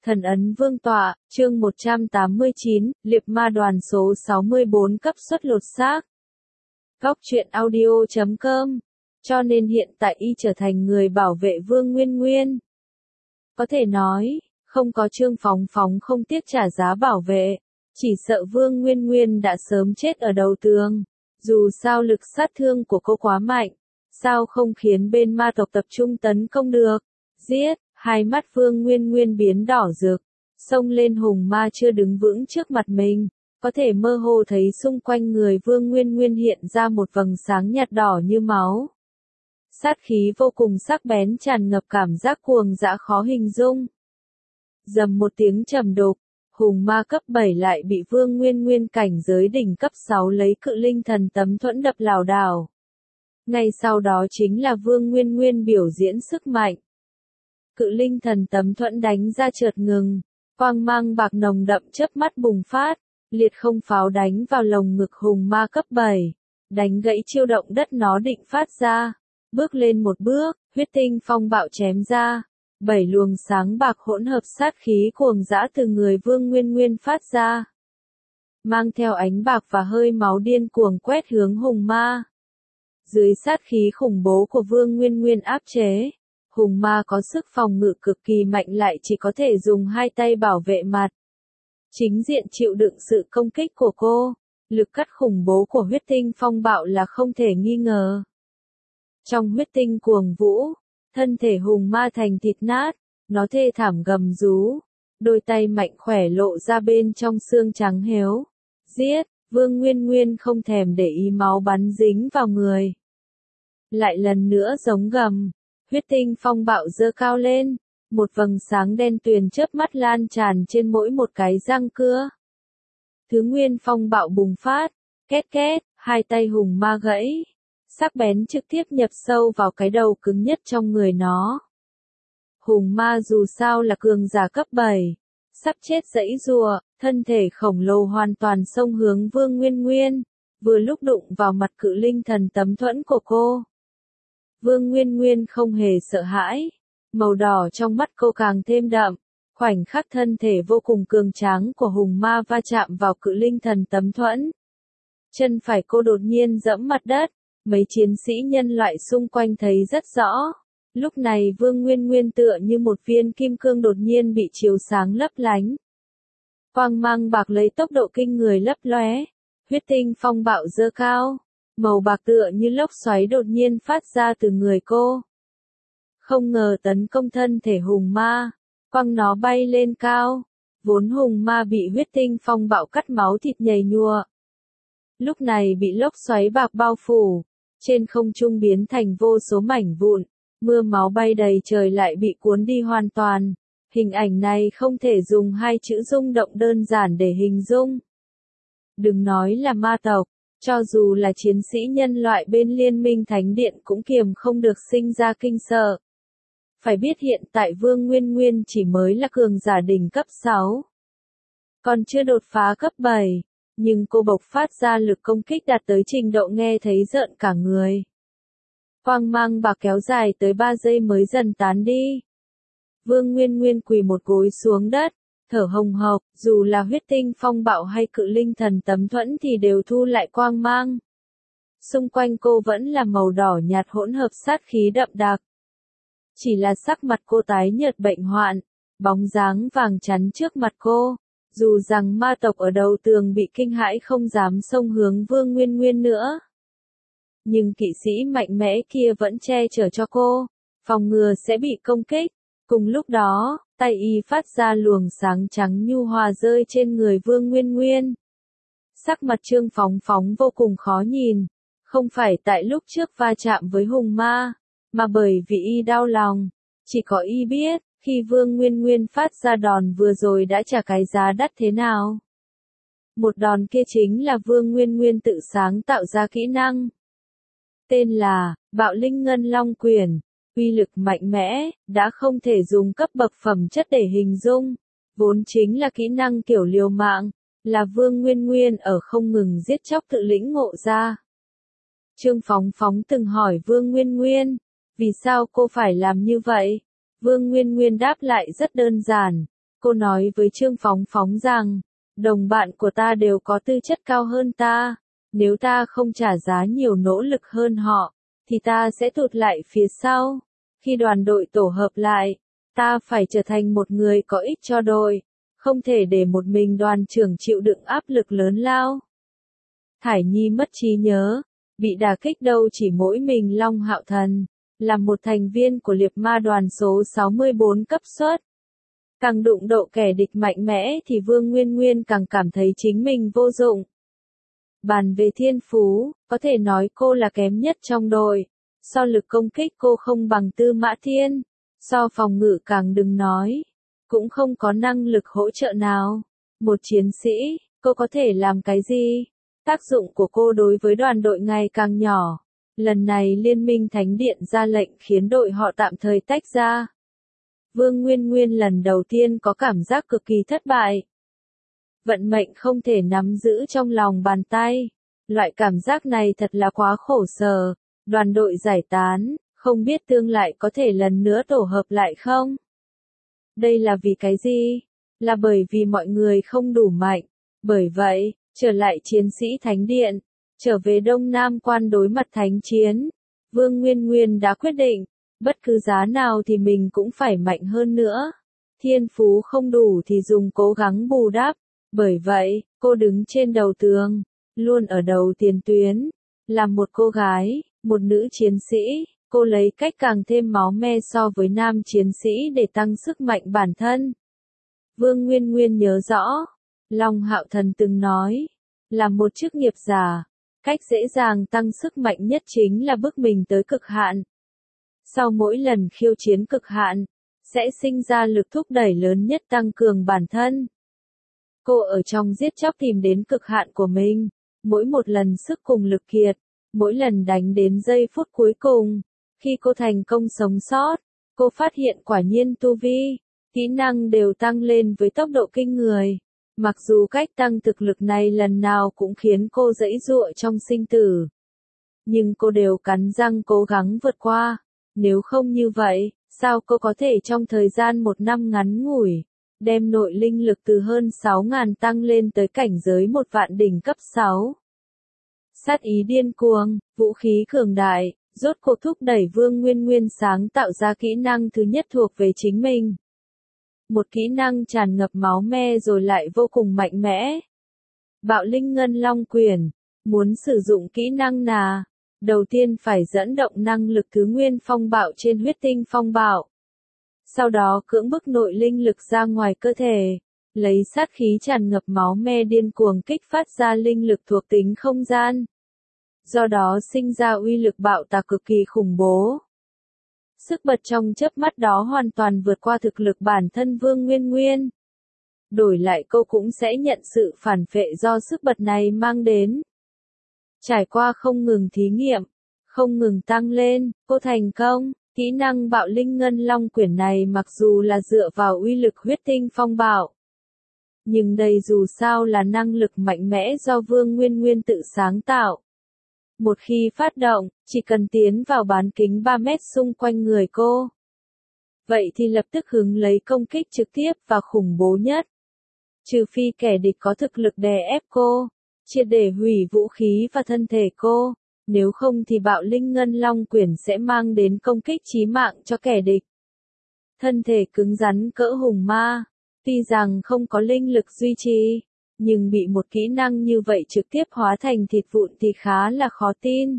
Thần ấn vương tọa, chương 189, liệp ma đoàn số 64 cấp suất lột xác. Góc truyện audio.com. Cho nên hiện tại y trở thành người bảo vệ Vương Nguyên Nguyên. Có thể nói, không có Trương Phóng Phóng không tiếc trả giá bảo vệ, chỉ sợ Vương Nguyên Nguyên đã sớm chết ở đầu tường. Dù sao lực sát thương của cô quá mạnh, sao không khiến bên ma tộc tập trung tấn công được? Giết! Hai mắt Vương Nguyên Nguyên biến đỏ rực, xông lên hùng ma chưa đứng vững trước mặt mình, có thể mơ hồ thấy xung quanh người Vương Nguyên Nguyên hiện ra một vầng sáng nhạt đỏ như máu. Sát khí vô cùng sắc bén tràn ngập cảm giác cuồng dã khó hình dung. Dầm một tiếng trầm đục, hùng ma cấp 7 lại bị Vương Nguyên Nguyên cảnh giới đỉnh cấp 6 lấy cự linh thần tấm thuẫn đập lảo đảo. Ngay sau đó chính là Vương Nguyên Nguyên biểu diễn sức mạnh. Cự linh thần tấm thuẫn đánh ra chợt ngừng, quang mang bạc nồng đậm chớp mắt bùng phát, liệt không pháo đánh vào lồng ngực hùng ma cấp 7, đánh gãy chiêu động đất nó định phát ra, bước lên một bước, huyết tinh phong bạo chém ra, 7 luồng sáng bạc hỗn hợp sát khí cuồng dã từ người Vương Nguyên Nguyên phát ra, mang theo ánh bạc và hơi máu điên cuồng quét hướng hùng ma. Dưới sát khí khủng bố của Vương Nguyên Nguyên áp chế, hùng ma có sức phòng ngự cực kỳ mạnh lại chỉ có thể dùng hai tay bảo vệ mặt. Chính diện chịu đựng sự công kích của cô, lực cắt khủng bố của huyết tinh phong bạo là không thể nghi ngờ. Trong huyết tinh cuồng vũ, thân thể hùng ma thành thịt nát, nó thê thảm gầm rú, đôi tay mạnh khỏe lộ ra bên trong xương trắng héo. Giết! Vương Nguyên Nguyên không thèm để ý máu bắn dính vào người. Lại lần nữa giống gầm. Huyết tinh phong bạo giơ cao lên, một vầng sáng đen tuyền chớp mắt lan tràn trên mỗi một cái răng cưa. Thứ nguyên phong bạo bùng phát, két két, hai tay hùng ma gãy, sắc bén trực tiếp nhập sâu vào cái đầu cứng nhất trong người nó. Hùng ma dù sao là cường giả cấp 7, sắp chết giãy giụa, thân thể khổng lồ hoàn toàn xông hướng Vương Nguyên Nguyên, vừa lúc đụng vào mặt cự linh thần tấm thuẫn của cô. Vương Nguyên Nguyên không hề sợ hãi, màu đỏ trong mắt cô càng thêm đậm, khoảnh khắc thân thể vô cùng cường tráng của hùng ma va chạm vào cự linh thần tấm thuẫn. Chân phải cô đột nhiên giẫm mặt đất, mấy chiến sĩ nhân loại xung quanh thấy rất rõ. Lúc này Vương Nguyên Nguyên tựa như một viên kim cương đột nhiên bị chiếu sáng lấp lánh. Quang mang bạc lấy tốc độ kinh người lấp lóe, huyết tinh phong bạo giơ cao. Màu bạc tựa như lốc xoáy đột nhiên phát ra từ người cô. Không ngờ tấn công thân thể hùng ma, quăng nó bay lên cao. Vốn hùng ma bị huyết tinh phong bạo cắt máu thịt nhầy nhụa. Lúc này bị lốc xoáy bạc bao phủ, trên không trung biến thành vô số mảnh vụn, mưa máu bay đầy trời lại bị cuốn đi hoàn toàn. Hình ảnh này không thể dùng hai chữ rung động đơn giản để hình dung. Đừng nói là ma tộc. Cho dù là chiến sĩ nhân loại bên Liên minh Thánh Điện cũng kiềm không được sinh ra kinh sợ. Phải biết hiện tại Vương Nguyên Nguyên chỉ mới là cường giả đỉnh cấp 6. Còn chưa đột phá cấp 7, nhưng cô bộc phát ra lực công kích đạt tới trình độ nghe thấy rợn cả người. Quang mang bạc kéo dài tới 3 giây mới dần tán đi. Vương Nguyên Nguyên quỳ một gối xuống đất. Thở hồng hộc, dù là huyết tinh phong bạo hay cự linh thần tấm thuẫn thì đều thu lại quang mang. Xung quanh cô vẫn là màu đỏ nhạt hỗn hợp sát khí đậm đặc. Chỉ là sắc mặt cô tái nhợt bệnh hoạn, bóng dáng vàng chắn trước mặt cô. Dù rằng ma tộc ở đầu tường bị kinh hãi không dám xông hướng Vương Nguyên Nguyên nữa. Nhưng kỵ sĩ mạnh mẽ kia vẫn che chở cho cô, phòng ngừa sẽ bị công kích. Cùng lúc đó, tay y phát ra luồng sáng trắng nhu hòa rơi trên người Vương Nguyên Nguyên. Sắc mặt Trương Phóng Phóng vô cùng khó nhìn, không phải tại lúc trước va chạm với hùng ma, mà bởi vì y đau lòng. Chỉ có y biết, khi Vương Nguyên Nguyên phát ra đòn vừa rồi đã trả cái giá đắt thế nào. Một đòn kia chính là Vương Nguyên Nguyên tự sáng tạo ra kỹ năng. Tên là, Bạo Linh Ngân Long Quyền. Uy lực mạnh mẽ, đã không thể dùng cấp bậc phẩm chất để hình dung. Vốn chính là kỹ năng kiểu liều mạng, là Vương Nguyên Nguyên ở không ngừng giết chóc tự lĩnh ngộ ra. Trương Phóng Phóng từng hỏi Vương Nguyên Nguyên, vì sao cô phải làm như vậy? Vương Nguyên Nguyên đáp lại rất đơn giản, Cô nói với Trương Phóng Phóng rằng, đồng bạn của ta đều có tư chất cao hơn ta, nếu ta không trả giá nhiều nỗ lực hơn họ, thì ta sẽ tụt lại phía sau. Khi đoàn đội tổ hợp lại, ta phải trở thành một người có ích cho đội, không thể để một mình đoàn trưởng chịu đựng áp lực lớn lao. Thải Nhi mất trí nhớ, bị đả kích đâu chỉ mỗi mình Long Hạo Thần, là một thành viên của liệp ma đoàn số 64 cấp suất. Càng đụng độ kẻ địch mạnh mẽ thì Vương Nguyên Nguyên càng cảm thấy chính mình vô dụng. Bàn về thiên phú, có thể nói cô là kém nhất trong đội. So lực công kích cô không bằng Tư Mã Thiên. So phòng ngự càng đừng nói. Cũng không có năng lực hỗ trợ nào. Một chiến sĩ, cô có thể làm cái gì? Tác dụng của cô đối với đoàn đội ngày càng nhỏ. Lần này Liên minh Thánh Điện ra lệnh khiến đội họ tạm thời tách ra. Vương Nguyên Nguyên lần đầu tiên có cảm giác cực kỳ thất bại. Vận mệnh không thể nắm giữ trong lòng bàn tay. Loại cảm giác này thật là quá khổ sở. Đoàn đội giải tán, không biết tương lai có thể lần nữa tổ hợp lại không? Đây là vì cái gì? Là bởi vì mọi người không đủ mạnh. Bởi vậy, trở lại chiến sĩ Thánh Điện, trở về Đông Nam Quan đối mặt thánh chiến. Vương Nguyên Nguyên đã quyết định, bất cứ giá nào thì mình cũng phải mạnh hơn nữa. Thiên phú không đủ thì dùng cố gắng bù đắp. Bởi vậy, cô đứng trên đầu tường, luôn ở đầu tiền tuyến. Là một cô gái, một nữ chiến sĩ, cô lấy cách càng thêm máu me so với nam chiến sĩ để tăng sức mạnh bản thân. Vương Nguyên Nguyên nhớ rõ, Long Hạo Thần từng nói, là một chức nghiệp giả, cách dễ dàng tăng sức mạnh nhất chính là bước mình tới cực hạn. Sau mỗi lần khiêu chiến cực hạn, sẽ sinh ra lực thúc đẩy lớn nhất tăng cường bản thân. Cô ở trong giết chóc tìm đến cực hạn của mình, mỗi một lần sức cùng lực kiệt, mỗi lần đánh đến giây phút cuối cùng. Khi cô thành công sống sót, cô phát hiện quả nhiên tu vi, kỹ năng đều tăng lên với tốc độ kinh người. Mặc dù cách tăng thực lực này lần nào cũng khiến cô giãy giụa trong sinh tử. Nhưng cô đều cắn răng cố gắng vượt qua. Nếu không như vậy, sao cô có thể trong thời gian một năm ngắn ngủi, đem nội linh lực từ hơn 6.000 tăng lên tới cảnh giới một vạn đỉnh cấp 6. Sát ý điên cuồng, vũ khí cường đại, rốt cuộc thúc đẩy Vương Nguyên Nguyên sáng tạo ra kỹ năng thứ nhất thuộc về chính mình. Một kỹ năng tràn ngập máu me rồi lại vô cùng mạnh mẽ. Bạo Linh Ngân Long Quyền, muốn sử dụng kỹ năng nào? Đầu tiên phải dẫn động năng lực thứ nguyên phong bạo trên huyết tinh phong bạo. Sau đó cưỡng bức nội linh lực ra ngoài cơ thể, lấy sát khí tràn ngập máu me điên cuồng kích phát ra linh lực thuộc tính không gian. Do đó sinh ra uy lực bạo tạc cực kỳ khủng bố. Sức bật trong chớp mắt đó hoàn toàn vượt qua thực lực bản thân Vương Nguyên Nguyên. Đổi lại cô cũng sẽ nhận sự phản phệ do sức bật này mang đến. Trải qua không ngừng thí nghiệm, không ngừng tăng lên, cô thành công. Kỹ năng Bạo Linh Ngân Long Quyển này mặc dù là dựa vào uy lực huyết tinh phong bạo. Nhưng đây dù sao là năng lực mạnh mẽ do Vương Nguyên Nguyên tự sáng tạo. Một khi phát động, chỉ cần tiến vào bán kính 3 mét xung quanh người cô. Vậy thì lập tức hứng lấy công kích trực tiếp và khủng bố nhất. Trừ phi kẻ địch có thực lực đè ép cô, triệt để hủy vũ khí và thân thể cô. Nếu không thì Bạo Linh Ngân Long Quyển sẽ mang đến công kích chí mạng cho kẻ địch. Thân thể cứng rắn cỡ hùng ma, tuy rằng không có linh lực duy trì, nhưng bị một kỹ năng như vậy trực tiếp hóa thành thịt vụn thì khá là khó tin.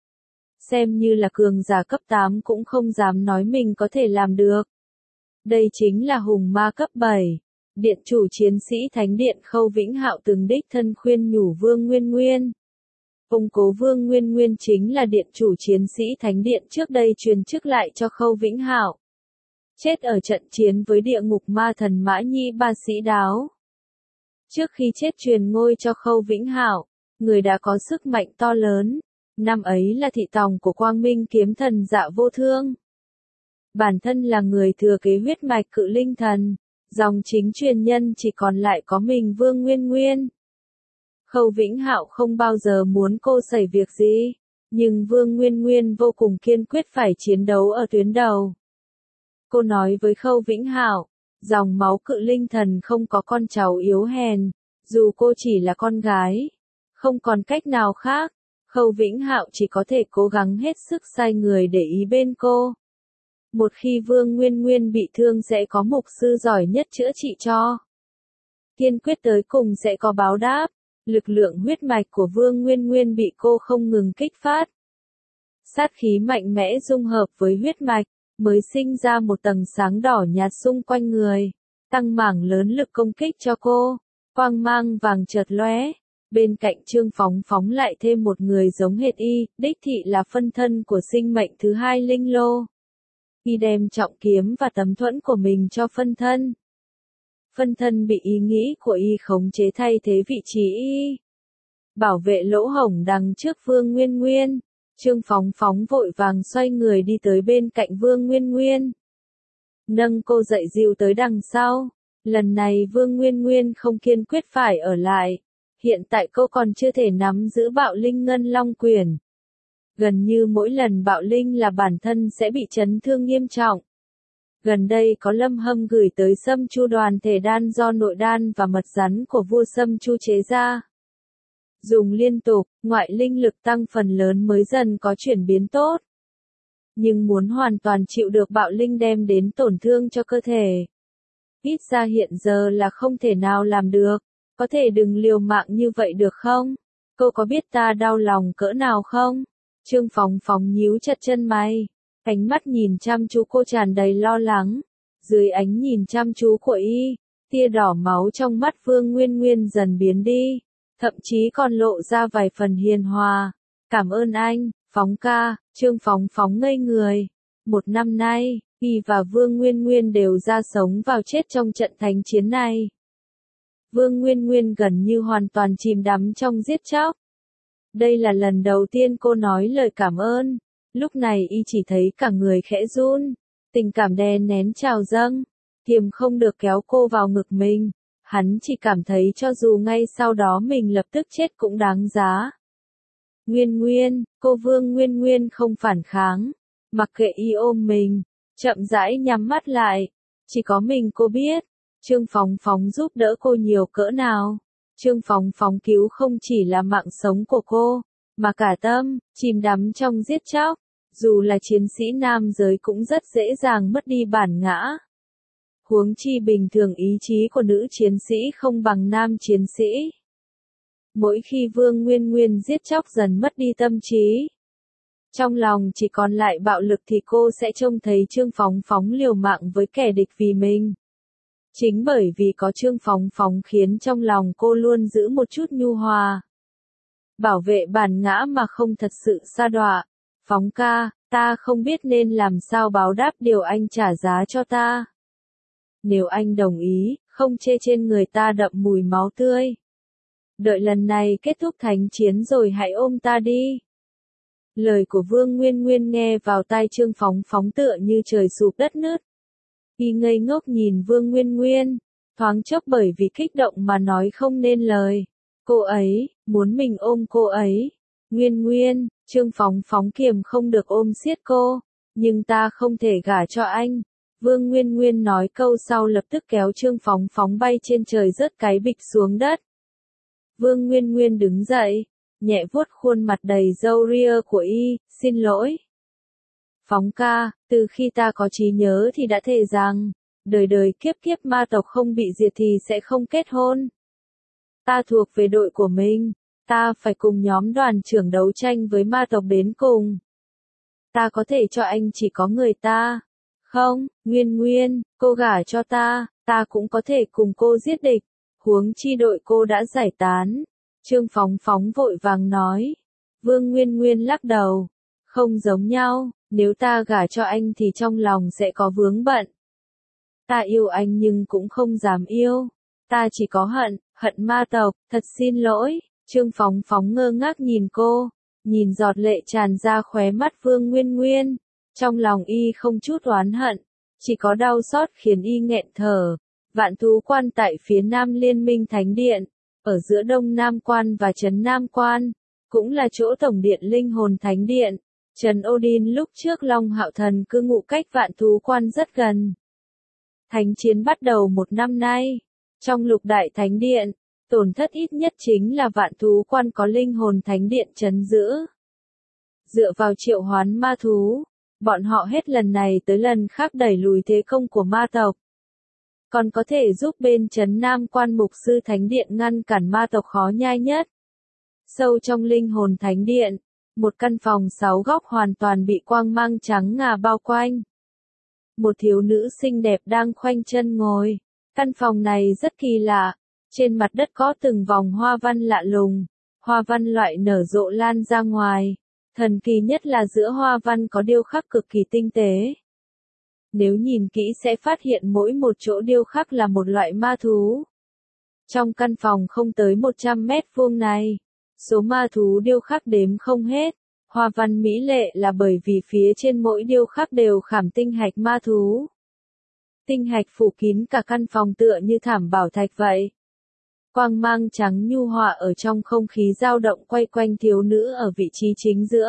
Xem như là cường giả cấp 8 cũng không dám nói mình có thể làm được. Đây chính là hùng ma cấp 7. Điện chủ chiến sĩ Thánh Điện Khâu Vĩnh Hạo từng đích thân khuyên nhủ Vương Nguyên Nguyên. Ông cố Vương Nguyên Nguyên chính là điện chủ chiến sĩ Thánh Điện trước đây truyền chức lại cho Khâu Vĩnh Hạo. Chết ở trận chiến với địa ngục ma thần Mã Nhi Ba Sĩ Đáo. Trước khi chết truyền ngôi cho Khâu Vĩnh Hạo, người đã có sức mạnh to lớn. Năm ấy là thị tòng của Quang Minh kiếm thần Dạ Vô Thương. Bản thân là người thừa kế huyết mạch Cự Linh Thần, dòng chính truyền nhân chỉ còn lại có mình Vương Nguyên Nguyên. Khâu Vĩnh Hạo không bao giờ muốn cô xảy việc gì, nhưng Vương Nguyên Nguyên vô cùng kiên quyết phải chiến đấu ở tuyến đầu. Cô nói với Khâu Vĩnh Hạo, Dòng máu cự linh thần không có con cháu yếu hèn, dù cô chỉ là con gái. Không còn cách nào khác, Khâu Vĩnh Hạo chỉ có thể cố gắng hết sức sai người để ý bên cô. Một khi Vương Nguyên Nguyên bị thương sẽ có mục sư giỏi nhất chữa trị cho. Kiên quyết tới cùng sẽ có báo đáp. Lực lượng huyết mạch của Vương Nguyên Nguyên bị cô không ngừng kích phát. Sát khí mạnh mẽ dung hợp với huyết mạch, mới sinh ra một tầng sáng đỏ nhạt xung quanh người, tăng mảng lớn lực công kích cho cô. Quang mang vàng chợt lóe, bên cạnh Trương Phóng Phóng lại thêm một người giống hệt y, đích thị là phân thân của sinh mệnh thứ hai Linh Lô. Y đem trọng kiếm và tấm thuẫn của mình cho phân thân. Phân thân bị ý nghĩ của y khống chế thay thế vị trí y. Bảo vệ lỗ hổng đằng trước Vương Nguyên Nguyên, Trương Phóng Phóng vội vàng xoay người đi tới bên cạnh Vương Nguyên Nguyên. Nâng cô dậy dìu tới đằng sau. Lần này Vương Nguyên Nguyên không kiên quyết phải ở lại. Hiện tại cô còn chưa thể nắm giữ bạo linh ngân long quyền. Gần như mỗi lần bạo linh là bản thân sẽ bị chấn thương nghiêm trọng. Gần đây có Lâm Hâm gửi tới Sâm Chu đoàn thể đan do nội đan và mật rắn của vua Sâm Chu chế ra. Dùng liên tục, ngoại linh lực tăng phần lớn mới dần có chuyển biến tốt. Nhưng muốn hoàn toàn chịu được bạo linh đem đến tổn thương cho cơ thể, ít ra hiện giờ là không thể nào làm được. Có thể đừng liều mạng như vậy được không? Cô có biết ta đau lòng cỡ nào không? Trương Phóng Phóng nhíu chặt chân mày, ánh mắt nhìn chăm chú cô tràn đầy lo lắng. Dưới ánh nhìn chăm chú của y, tia đỏ máu trong mắt Vương Nguyên Nguyên dần biến đi, thậm chí còn lộ ra vài phần hiền hòa. Cảm ơn anh, Phóng ca. Trương Phóng Phóng ngây người. Một năm nay, y và Vương Nguyên Nguyên đều ra sống vào chết trong trận thánh chiến này. Vương Nguyên Nguyên gần như hoàn toàn chìm đắm trong giết chóc. Đây là lần đầu tiên cô nói lời cảm ơn. Lúc này y chỉ thấy cả người khẽ run, tình cảm đè nén trào dâng, kiềm không được kéo cô vào ngực mình. Hắn chỉ cảm thấy cho dù ngay sau đó mình lập tức chết cũng đáng giá. Nguyên Nguyên, cô Vương Nguyên Nguyên không phản kháng, mặc kệ y ôm mình, chậm rãi nhắm mắt lại. Chỉ có mình cô biết, Trương Phóng Phóng giúp đỡ cô nhiều cỡ nào. Trương Phóng Phóng cứu không chỉ là mạng sống của cô, mà cả tâm, chìm đắm trong giết chóc. Dù là chiến sĩ nam giới cũng rất dễ dàng mất đi bản ngã. Huống chi bình thường ý chí của nữ chiến sĩ không bằng nam chiến sĩ. Mỗi khi Vương Nguyên Nguyên giết chóc dần mất đi tâm trí, trong lòng chỉ còn lại bạo lực thì cô sẽ trông thấy Trương Phóng Phóng liều mạng với kẻ địch vì mình. Chính bởi vì có Trương Phóng Phóng khiến trong lòng cô luôn giữ một chút nhu hòa. Bảo vệ bản ngã mà không thật sự sa đọa. Phóng ca, ta không biết nên làm sao báo đáp điều anh trả giá cho ta. Nếu anh đồng ý, không chê trên người ta đậm mùi máu tươi. Đợi lần này kết thúc thánh chiến rồi hãy ôm ta đi. Lời của Vương Nguyên Nguyên nghe vào tai Trương Phóng Phóng tựa như trời sụp đất nứt. Y ngây ngốc nhìn Vương Nguyên Nguyên, thoáng chốc bởi vì kích động mà nói không nên lời. Cô ấy, muốn mình ôm cô ấy. Nguyên Nguyên, Trương Phóng Phóng kiềm không được ôm siết cô. Nhưng ta không thể gả cho anh. Vương Nguyên Nguyên nói câu sau lập tức kéo Trương Phóng Phóng bay trên trời rớt cái bịch xuống đất. Vương Nguyên Nguyên đứng dậy, nhẹ vuốt khuôn mặt đầy râu ria của y, xin lỗi. Phóng ca, từ khi ta có trí nhớ thì đã thề rằng, đời đời kiếp kiếp ma tộc không bị diệt thì sẽ không kết hôn. Ta thuộc về đội của mình, ta phải cùng nhóm đoàn trưởng đấu tranh với ma tộc đến cùng. Ta có thể cho anh chỉ có người ta. Không, Nguyên Nguyên, cô gả cho ta, ta cũng có thể cùng cô giết địch. Huống chi đội cô đã giải tán. Trương Phóng Phóng vội vàng nói. Vương Nguyên Nguyên lắc đầu. Không giống nhau, nếu ta gả cho anh thì trong lòng sẽ có vướng bận. Ta yêu anh nhưng cũng không dám yêu. Ta chỉ có hận, hận ma tộc, thật xin lỗi. Trương Phóng Phóng ngơ ngác nhìn cô, nhìn giọt lệ tràn ra khóe mắt Vương Nguyên Nguyên. Trong lòng y không chút oán hận, chỉ có đau xót khiến y nghẹn thở. Vạn Thú Quan tại phía Nam Liên minh Thánh Điện, ở giữa Đông Nam Quan và Trấn Nam Quan, cũng là chỗ tổng điện linh hồn Thánh Điện. Trần Odin lúc trước Long Hạo Thần cư ngụ cách Vạn Thú Quan rất gần. Thánh chiến bắt đầu một năm nay. Trong lục đại thánh điện, tổn thất ít nhất chính là vạn thú quan có linh hồn thánh điện trấn giữ. Dựa vào triệu hoán ma thú, bọn họ hết lần này tới lần khác đẩy lùi thế công của ma tộc. Còn có thể giúp bên trấn Nam Quan Mục Sư Thánh Điện ngăn cản ma tộc khó nhai nhất. Sâu trong linh hồn thánh điện, một căn phòng 6 góc hoàn toàn bị quang mang trắng ngà bao quanh. Một thiếu nữ xinh đẹp đang khoanh chân ngồi. Căn phòng này rất kỳ lạ. Trên mặt đất có từng vòng hoa văn lạ lùng. Hoa văn loại nở rộ lan ra ngoài. Thần kỳ nhất là giữa hoa văn có điêu khắc cực kỳ tinh tế. Nếu nhìn kỹ sẽ phát hiện mỗi một chỗ điêu khắc là một loại ma thú. Trong căn phòng không tới 100 mét vuông này, số ma thú điêu khắc đếm không hết. Hoa văn mỹ lệ là bởi vì phía trên mỗi điêu khắc đều khảm tinh hạch ma thú. Tinh hạch phủ kín cả căn phòng tựa như thảm bảo thạch vậy. Quang mang trắng nhu hòa ở trong không khí dao động quay quanh thiếu nữ ở vị trí chính giữa.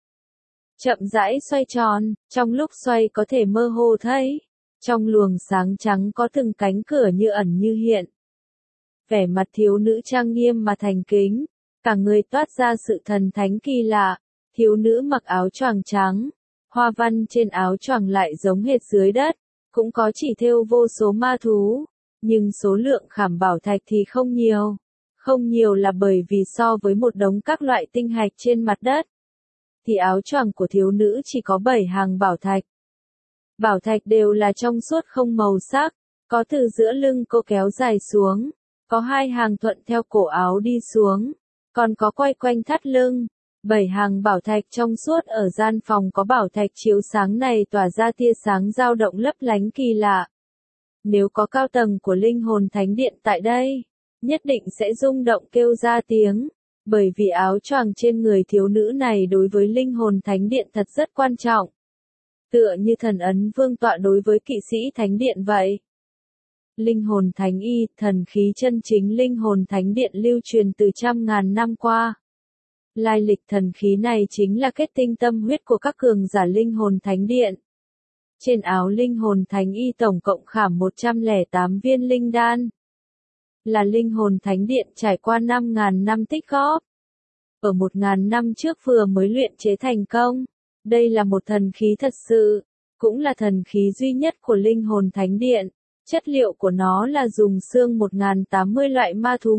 Chậm rãi xoay tròn, trong lúc xoay có thể mơ hồ thấy. Trong luồng sáng trắng có từng cánh cửa như ẩn như hiện. Vẻ mặt thiếu nữ trang nghiêm mà thành kính, cả người toát ra sự thần thánh kỳ lạ. Thiếu nữ mặc áo choàng trắng, hoa văn trên áo choàng lại giống hệt dưới đất, cũng có chỉ thêu vô số ma thú, nhưng số lượng khảm bảo thạch thì không nhiều. Không nhiều là bởi vì so với một đống các loại tinh hạch trên mặt đất, thì áo choàng của thiếu nữ chỉ có 7 hàng bảo thạch. Bảo thạch đều là trong suốt không màu sắc, có từ giữa lưng cô kéo dài xuống, có 2 hàng thuận theo cổ áo đi xuống, còn có quay quanh thắt lưng. 7 hàng bảo thạch trong suốt ở gian phòng có bảo thạch chiếu sáng này tỏa ra tia sáng dao động lấp lánh kỳ lạ. Nếu có cao tầng của linh hồn thánh điện tại đây, nhất định sẽ rung động kêu ra tiếng, bởi vì áo choàng trên người thiếu nữ này đối với linh hồn thánh điện thật rất quan trọng. Tựa như thần ấn vương tọa đối với kỵ sĩ thánh điện vậy. Linh hồn thánh y, thần khí chân chính linh hồn thánh điện lưu truyền từ trăm ngàn năm qua. Lai lịch thần khí này chính là kết tinh tâm huyết của các cường giả linh hồn thánh điện. Trên áo linh hồn thánh y tổng cộng khảm 108 viên linh đan. Là linh hồn thánh điện trải qua 5.000 năm tích góp. Ở 1.000 năm trước vừa mới luyện chế thành công. Đây là một thần khí thật sự, cũng là thần khí duy nhất của linh hồn thánh điện. Chất liệu của nó là dùng xương 1080 loại ma thú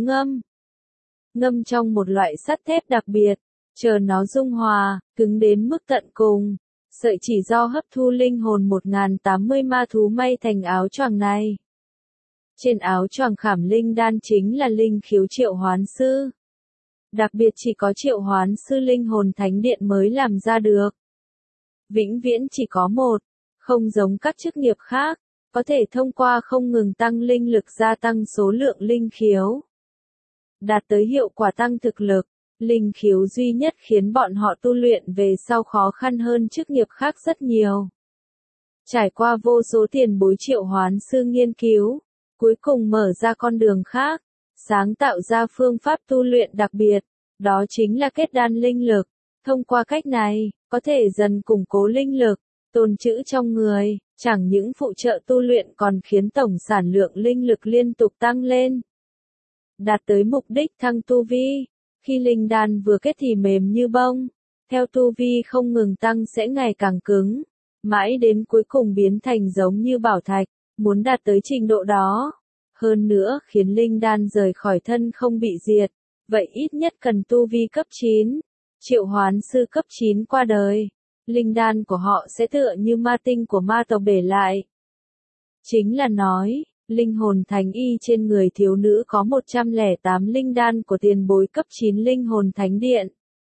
ngâm trong một loại sắt thép đặc biệt, chờ nó dung hòa, cứng đến mức tận cùng. Sợi chỉ do hấp thu linh hồn 1080 ma thú may thành áo choàng này. Trên áo choàng khảm linh đan chính là linh khiếu triệu hoán sư. Đặc biệt chỉ có triệu hoán sư linh hồn thánh điện mới làm ra được. Vĩnh viễn chỉ có một, không giống các chức nghiệp khác, có thể thông qua không ngừng tăng linh lực gia tăng số lượng linh khiếu. Đạt tới hiệu quả tăng thực lực, linh khiếu duy nhất khiến bọn họ tu luyện về sau khó khăn hơn chức nghiệp khác rất nhiều. Trải qua vô số tiền bối triệu hoán sư nghiên cứu, cuối cùng mở ra con đường khác, sáng tạo ra phương pháp tu luyện đặc biệt, đó chính là kết đan linh lực. Thông qua cách này, có thể dần củng cố linh lực, tồn trữ trong người, chẳng những phụ trợ tu luyện còn khiến tổng sản lượng linh lực liên tục tăng lên. Đạt tới mục đích thăng tu vi, khi linh đan vừa kết thì mềm như bông, theo tu vi không ngừng tăng sẽ ngày càng cứng, mãi đến cuối cùng biến thành giống như bảo thạch, muốn đạt tới trình độ đó. Hơn nữa khiến linh đan rời khỏi thân không bị diệt, vậy ít nhất cần tu vi cấp 9, triệu hoán sư cấp 9 qua đời. Linh đan của họ sẽ tựa như ma tinh của ma tộc để lại. Chính là nói, linh hồn thánh y trên người thiếu nữ có 108 linh đan của tiền bối cấp 9 linh hồn thánh điện.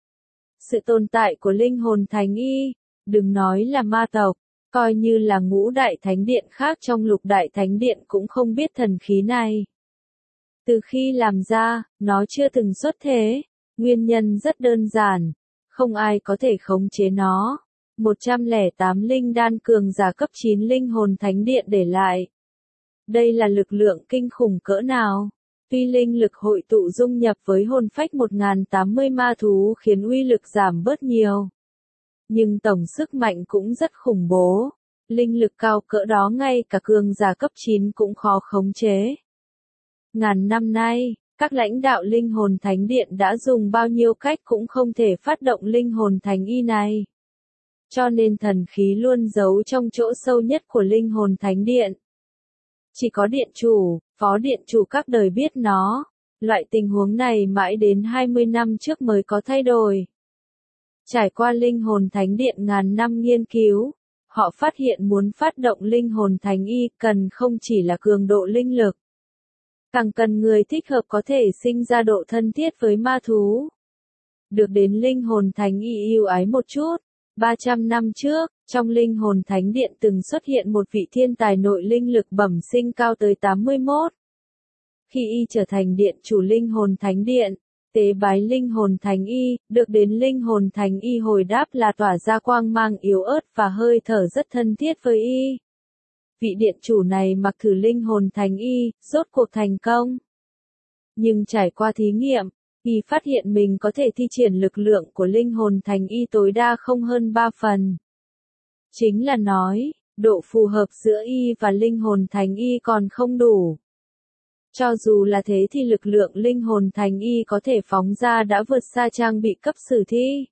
Sự tồn tại của linh hồn thánh y, đừng nói là ma tộc, coi như là ngũ đại thánh điện khác trong lục đại thánh điện cũng không biết thần khí này. Từ khi làm ra, nó chưa từng xuất thế, nguyên nhân rất đơn giản, không ai có thể khống chế nó. 108 linh đan cường giả cấp 9 linh hồn thánh điện để lại. Đây là lực lượng kinh khủng cỡ nào? Tuy linh lực hội tụ dung nhập với hồn phách 1080 ma thú khiến uy lực giảm bớt nhiều, nhưng tổng sức mạnh cũng rất khủng bố. Linh lực cao cỡ đó ngay cả cường giả cấp 9 cũng khó khống chế. Ngàn năm nay, các lãnh đạo linh hồn thánh điện đã dùng bao nhiêu cách cũng không thể phát động linh hồn thánh y này. Cho nên thần khí luôn giấu trong chỗ sâu nhất của linh hồn thánh điện. Chỉ có điện chủ, phó điện chủ các đời biết nó. Loại tình huống này mãi đến 20 năm trước mới có thay đổi. Trải qua linh hồn thánh điện ngàn năm nghiên cứu, họ phát hiện muốn phát động linh hồn thánh y cần không chỉ là cường độ linh lực, càng cần người thích hợp có thể sinh ra độ thân thiết với ma thú. Được đến linh hồn thánh y yêu ái một chút. 300 năm trước, trong linh hồn thánh điện từng xuất hiện một vị thiên tài nội linh lực bẩm sinh cao tới 81. Khi y trở thành điện chủ linh hồn thánh điện, tế bái linh hồn thánh y, được đến linh hồn thánh y hồi đáp là tỏa ra quang mang yếu ớt và hơi thở rất thân thiết với y. Vị điện chủ này mặc thử linh hồn thánh y, rốt cuộc thành công. Nhưng trải qua thí nghiệm, y phát hiện mình có thể thi triển lực lượng của linh hồn thánh y tối đa không hơn 3 phần. Chính là nói, độ phù hợp giữa y và linh hồn thánh y còn không đủ. Cho dù là thế thì lực lượng linh hồn thánh y có thể phóng ra đã vượt xa trang bị cấp sử thi.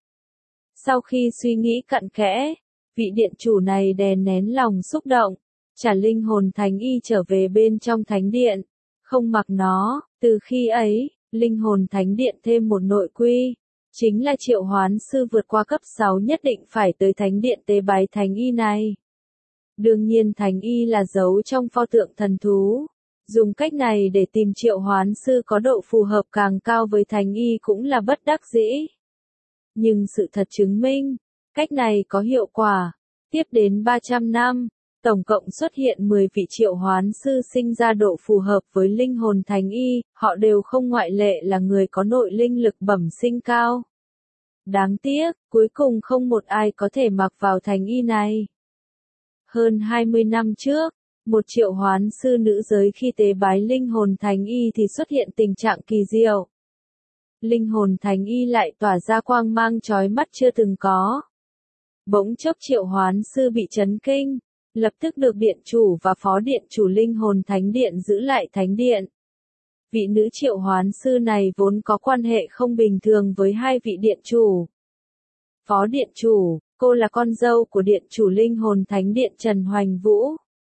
Sau khi suy nghĩ cặn kẽ, vị điện chủ này đè nén lòng xúc động, trả linh hồn thánh y trở về bên trong thánh điện, không mặc nó. Từ khi ấy, linh hồn thánh điện thêm một nội quy, chính là triệu hoán sư vượt qua cấp 6 nhất định phải tới thánh điện tế bái thánh y này. Đương nhiên thánh y là giấu trong pho tượng thần thú. Dùng cách này để tìm triệu hoán sư có độ phù hợp càng cao với thánh y cũng là bất đắc dĩ. Nhưng sự thật chứng minh, cách này có hiệu quả. Tiếp đến 300 năm, tổng cộng xuất hiện 10 vị triệu hoán sư sinh ra độ phù hợp với linh hồn thánh y, họ đều không ngoại lệ là người có nội linh lực bẩm sinh cao. Đáng tiếc, cuối cùng không một ai có thể mặc vào thánh y này. Hơn 20 năm trước, một triệu hoán sư nữ giới khi tế bái linh hồn thánh y thì xuất hiện tình trạng kỳ diệu. Linh hồn thánh y lại tỏa ra quang mang chói mắt chưa từng có. Bỗng chốc triệu hoán sư bị chấn kinh, lập tức được điện chủ và phó điện chủ linh hồn thánh điện giữ lại thánh điện. Vị nữ triệu hoán sư này vốn có quan hệ không bình thường với hai vị điện chủ. Phó điện chủ, cô là con dâu của điện chủ linh hồn thánh điện Trần Hoành Vũ.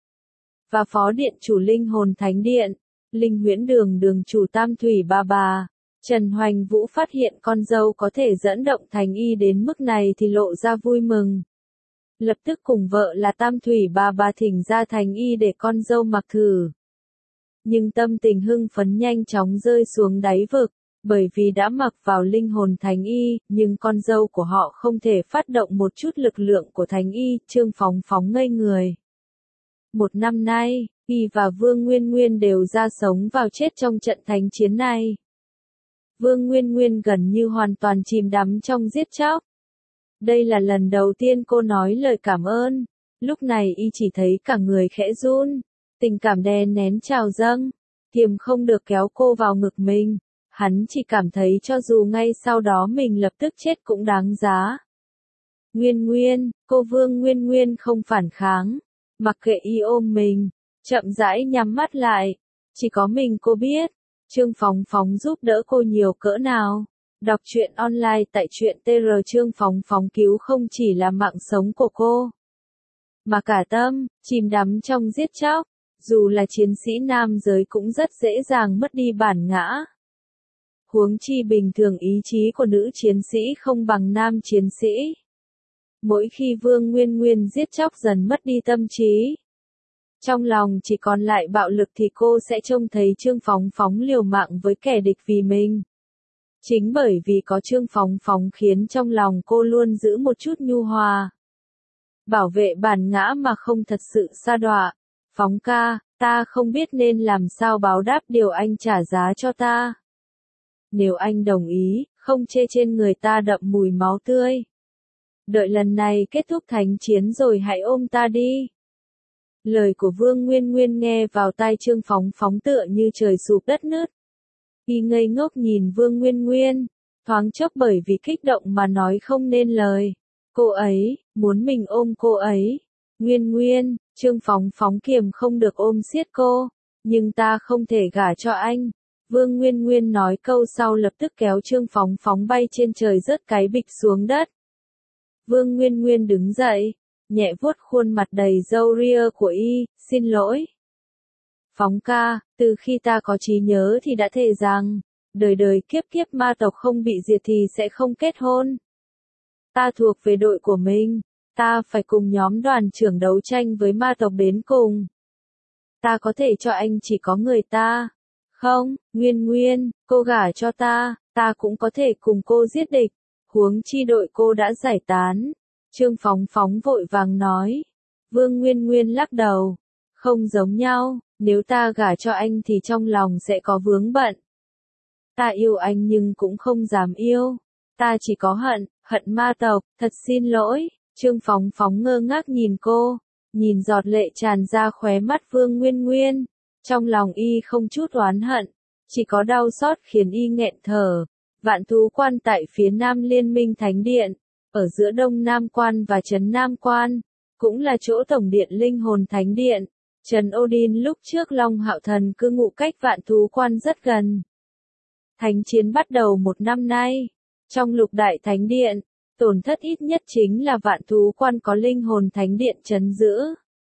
Và phó điện chủ linh hồn thánh điện, linh huyễn đường đường chủ Tam Thủy bà. Trần Hoành Vũ phát hiện con dâu có thể dẫn động thánh y đến mức này thì lộ ra vui mừng. Lập tức cùng vợ là Tam Thủy bà thỉnh ra thánh y để con dâu mặc thử. Nhưng tâm tình hưng phấn nhanh chóng rơi xuống đáy vực, bởi vì đã mặc vào linh hồn thánh y, nhưng con dâu của họ không thể phát động một chút lực lượng của thánh y, Trương Phóng ngây người. Một năm nay, y và Vương Nguyên Nguyên đều ra sống vào chết trong trận thánh chiến này. Vương Nguyên Nguyên gần như hoàn toàn chìm đắm trong giết chóc. Đây là lần đầu tiên cô nói lời cảm ơn, lúc này y chỉ thấy cả người khẽ run, tình cảm đè nén trào dâng, kiềm không được kéo cô vào ngực mình, hắn chỉ cảm thấy cho dù ngay sau đó mình lập tức chết cũng đáng giá. Nguyên Nguyên, cô Vương Nguyên Nguyên không phản kháng, mặc kệ y ôm mình, chậm rãi nhắm mắt lại, chỉ có mình cô biết, Trương Phóng giúp đỡ cô nhiều cỡ nào. Đọc truyện online tại truyện TR Trương Phóng cứu không chỉ là mạng sống của cô, mà cả tâm, chìm đắm trong giết chóc, dù là chiến sĩ nam giới cũng rất dễ dàng mất đi bản ngã. Huống chi bình thường ý chí của nữ chiến sĩ không bằng nam chiến sĩ. Mỗi khi Vương Nguyên Nguyên giết chóc dần mất đi tâm trí, trong lòng chỉ còn lại bạo lực thì cô sẽ trông thấy Trương Phóng liều mạng với kẻ địch vì mình. Chính bởi vì có Trương Phóng khiến trong lòng cô luôn giữ một chút nhu hòa. Bảo vệ bản ngã mà không thật sự sa đọa. Phóng ca, ta không biết nên làm sao báo đáp điều anh trả giá cho ta. Nếu anh đồng ý, không chê trên người ta đậm mùi máu tươi. Đợi lần này kết thúc thánh chiến rồi hãy ôm ta đi. Lời của Vương Nguyên Nguyên nghe vào tai Trương Phóng tựa như trời sụp đất nứt. Y ngây ngốc nhìn Vương Nguyên Nguyên, thoáng chốc bởi vì kích động mà nói không nên lời. Cô ấy, muốn mình ôm cô ấy. Nguyên Nguyên, Trương Phóng Phóng kiềm không được ôm siết cô, nhưng ta không thể gả cho anh. Vương Nguyên Nguyên nói câu sau lập tức kéo Trương Phóng Phóng bay trên trời rớt cái bịch xuống đất. Vương Nguyên Nguyên đứng dậy, nhẹ vuốt khuôn mặt đầy râu ria của y, xin lỗi. Phóng ca, từ khi ta có trí nhớ thì đã thề rằng, đời đời kiếp kiếp ma tộc không bị diệt thì sẽ không kết hôn. Ta thuộc về đội của mình, ta phải cùng nhóm đoàn trưởng đấu tranh với ma tộc đến cùng. Ta có thể cho anh chỉ có người ta. Không, Nguyên Nguyên, cô gả cho ta, ta cũng có thể cùng cô giết địch. Huống chi đội cô đã giải tán. Trương Phóng Phóng vội vàng nói. Vương Nguyên Nguyên lắc đầu. Không giống nhau, nếu ta gả cho anh thì trong lòng sẽ có vướng bận. Ta yêu anh nhưng cũng không dám yêu. Ta chỉ có hận, hận ma tộc, thật xin lỗi. Trương Phóng Phóng ngơ ngác nhìn cô, nhìn giọt lệ tràn ra khóe mắt Vương Nguyên Nguyên. Trong lòng y không chút oán hận, chỉ có đau xót khiến y nghẹn thở. Vạn Thú Quan tại phía nam Liên minh Thánh Điện, ở giữa Đông Nam Quan và Trấn Nam Quan, cũng là chỗ tổng điện linh hồn Thánh Điện. Trần Odin lúc trước Long Hạo Thần cư ngụ cách Vạn Thú Quan rất gần. Thánh chiến bắt đầu một năm nay. Trong Lục Đại Thánh Điện, tổn thất ít nhất chính là Vạn Thú Quan có linh hồn Thánh Điện trấn giữ.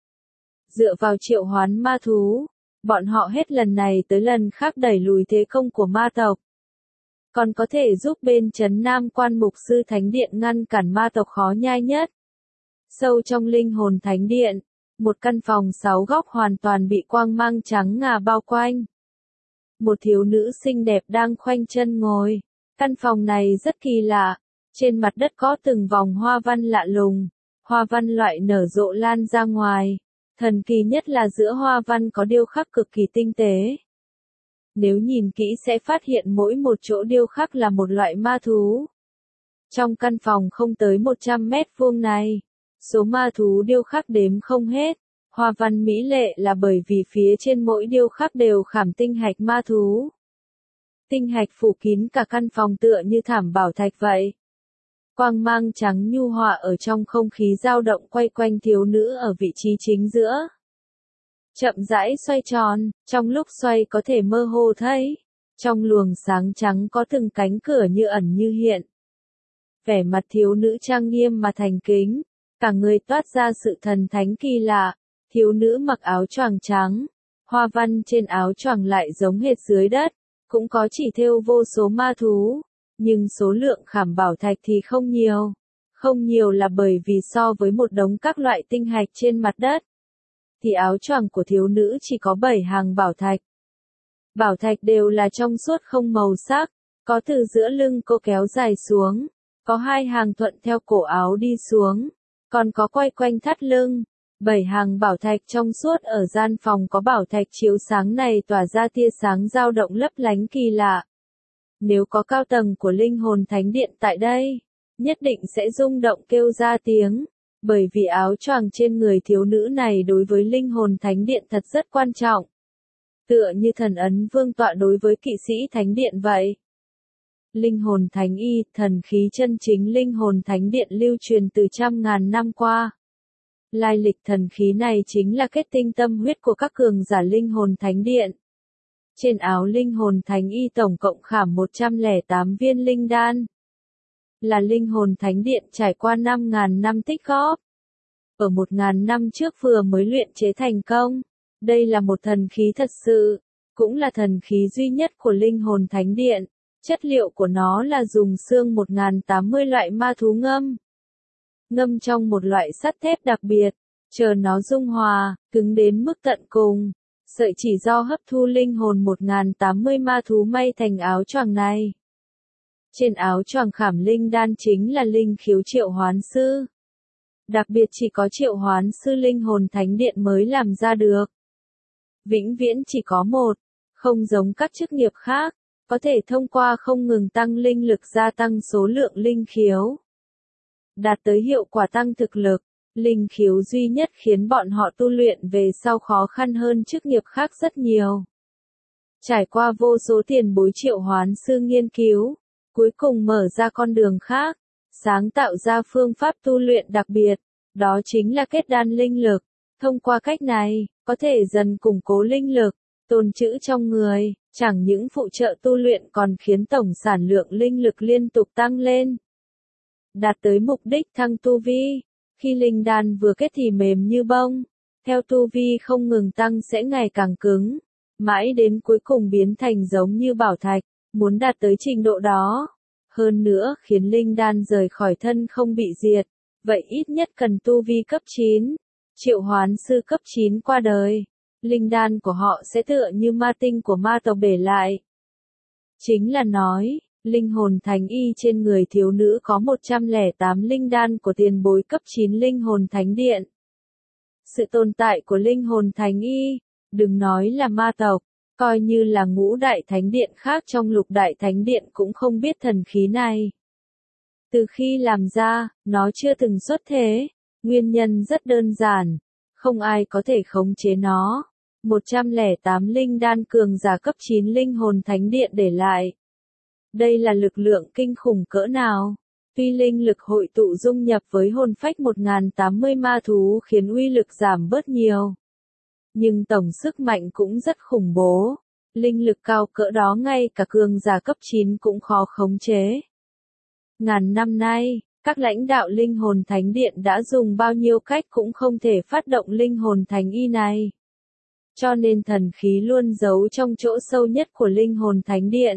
Dựa vào triệu hoán ma thú, bọn họ hết lần này tới lần khác đẩy lùi thế công của ma tộc. Còn có thể giúp bên Trấn Nam Quan Mục Sư Thánh Điện ngăn cản ma tộc khó nhai nhất. Sâu trong linh hồn Thánh Điện, một căn phòng 6 góc hoàn toàn bị quang mang trắng ngà bao quanh. Một thiếu nữ xinh đẹp đang khoanh chân ngồi. Căn phòng này rất kỳ lạ. Trên mặt đất có từng vòng hoa văn lạ lùng. Hoa văn loại nở rộ lan ra ngoài. Thần kỳ nhất là giữa hoa văn có điêu khắc cực kỳ tinh tế. Nếu nhìn kỹ sẽ phát hiện mỗi một chỗ điêu khắc là một loại ma thú. Trong căn phòng không tới 100 mét vuông này, số ma thú điêu khắc đếm không hết. Hoa văn mỹ lệ là bởi vì phía trên mỗi điêu khắc đều khảm tinh hạch ma thú. Tinh hạch phủ kín cả căn phòng tựa như thảm bảo thạch vậy. Quang mang trắng nhu hòa ở trong không khí dao động quay quanh thiếu nữ ở vị trí chính giữa. Chậm rãi xoay tròn, trong lúc xoay có thể mơ hồ thấy. Trong luồng sáng trắng có từng cánh cửa như ẩn như hiện. Vẻ mặt thiếu nữ trang nghiêm mà thành kính, cả người toát ra sự thần thánh kỳ lạ. Thiếu nữ mặc áo choàng trắng, hoa văn trên áo choàng lại giống hệt dưới đất, cũng có chỉ thêu vô số ma thú, nhưng số lượng khảm bảo thạch thì không nhiều. Không nhiều là bởi vì so với một đống các loại tinh hạch trên mặt đất, thì áo choàng của thiếu nữ chỉ có 7 hàng bảo thạch. Bảo thạch đều là trong suốt không màu sắc, có từ giữa lưng cô kéo dài xuống, có 2 hàng thuận theo cổ áo đi xuống, còn có quay quanh thắt lưng. 7 hàng bảo thạch trong suốt ở gian phòng có bảo thạch chiếu sáng này tỏa ra tia sáng dao động lấp lánh kỳ lạ. Nếu có cao tầng của linh hồn Thánh Điện tại đây, nhất định sẽ rung động kêu ra tiếng, bởi vì áo choàng trên người thiếu nữ này đối với linh hồn Thánh Điện thật rất quan trọng. Tựa như thần ấn vương tọa đối với kỵ sĩ Thánh Điện vậy. Linh hồn Thánh Y, thần khí chân chính linh hồn Thánh Điện lưu truyền từ trăm ngàn năm qua. Lai lịch thần khí này chính là kết tinh tâm huyết của các cường giả linh hồn Thánh Điện. Trên áo linh hồn Thánh Y tổng cộng khảm 108 viên linh đan. Là linh hồn Thánh Điện trải qua 5.000 năm tích góp. Ở 1.000 năm trước vừa mới luyện chế thành công. Đây là một thần khí thật sự, cũng là thần khí duy nhất của linh hồn Thánh Điện. Chất liệu của nó là dùng xương 1080 loại ma thú ngâm. Ngâm trong một loại sắt thép đặc biệt, chờ nó dung hòa, cứng đến mức tận cùng. Sợi chỉ do hấp thu linh hồn 1080 ma thú may thành áo choàng này. Trên áo choàng khảm linh đan chính là linh khiếu triệu hoán sư. Đặc biệt chỉ có triệu hoán sư linh hồn Thánh Điện mới làm ra được. Vĩnh viễn chỉ có một, không giống các chức nghiệp khác, có thể thông qua không ngừng tăng linh lực gia tăng số lượng linh khiếu. Đạt tới hiệu quả tăng thực lực, linh khiếu duy nhất khiến bọn họ tu luyện về sau khó khăn hơn chức nghiệp khác rất nhiều. Trải qua vô số tiền bối triệu hoán sư nghiên cứu, cuối cùng mở ra con đường khác, sáng tạo ra phương pháp tu luyện đặc biệt, Đó chính là kết đan linh lực. Thông qua cách này, có thể dần củng cố linh lực, tồn trữ trong người, chẳng những phụ trợ tu luyện còn khiến tổng sản lượng linh lực liên tục tăng lên. Đạt tới mục đích thăng tu vi, khi linh đan vừa kết thì mềm như bông, theo tu vi không ngừng tăng sẽ ngày càng cứng, mãi đến cuối cùng biến thành giống như bảo thạch, muốn đạt tới trình độ đó. Hơn nữa khiến linh đan rời khỏi thân không bị diệt, vậy ít nhất cần tu vi cấp 9. Triệu hoán sư cấp 9 qua đời, linh đan của họ sẽ tựa như ma tinh của ma tộc để lại. Chính là nói, linh hồn thánh y trên người thiếu nữ có 108 linh đan của tiền bối cấp 9 linh hồn thánh điện. Sự tồn tại của linh hồn thánh y, đừng nói là ma tộc, coi như là ngũ đại thánh điện khác trong lục đại thánh điện cũng không biết thần khí này. Từ khi làm ra, nó chưa từng xuất thế. Nguyên nhân rất đơn giản, không ai có thể khống chế nó. 108 linh đan cường giả cấp 9 linh hồn thánh điện để lại. Đây là lực lượng kinh khủng cỡ nào? Tuy linh lực hội tụ dung nhập với hồn phách 1080 ma thú khiến uy lực giảm bớt nhiều. Nhưng tổng sức mạnh cũng rất khủng bố. Linh lực cao cỡ đó ngay cả cường giả cấp 9 cũng khó khống chế. Ngàn năm nay, các lãnh đạo linh hồn thánh điện đã dùng bao nhiêu cách cũng không thể phát động linh hồn thánh y này. Cho nên thần khí luôn giấu trong chỗ sâu nhất của linh hồn thánh điện.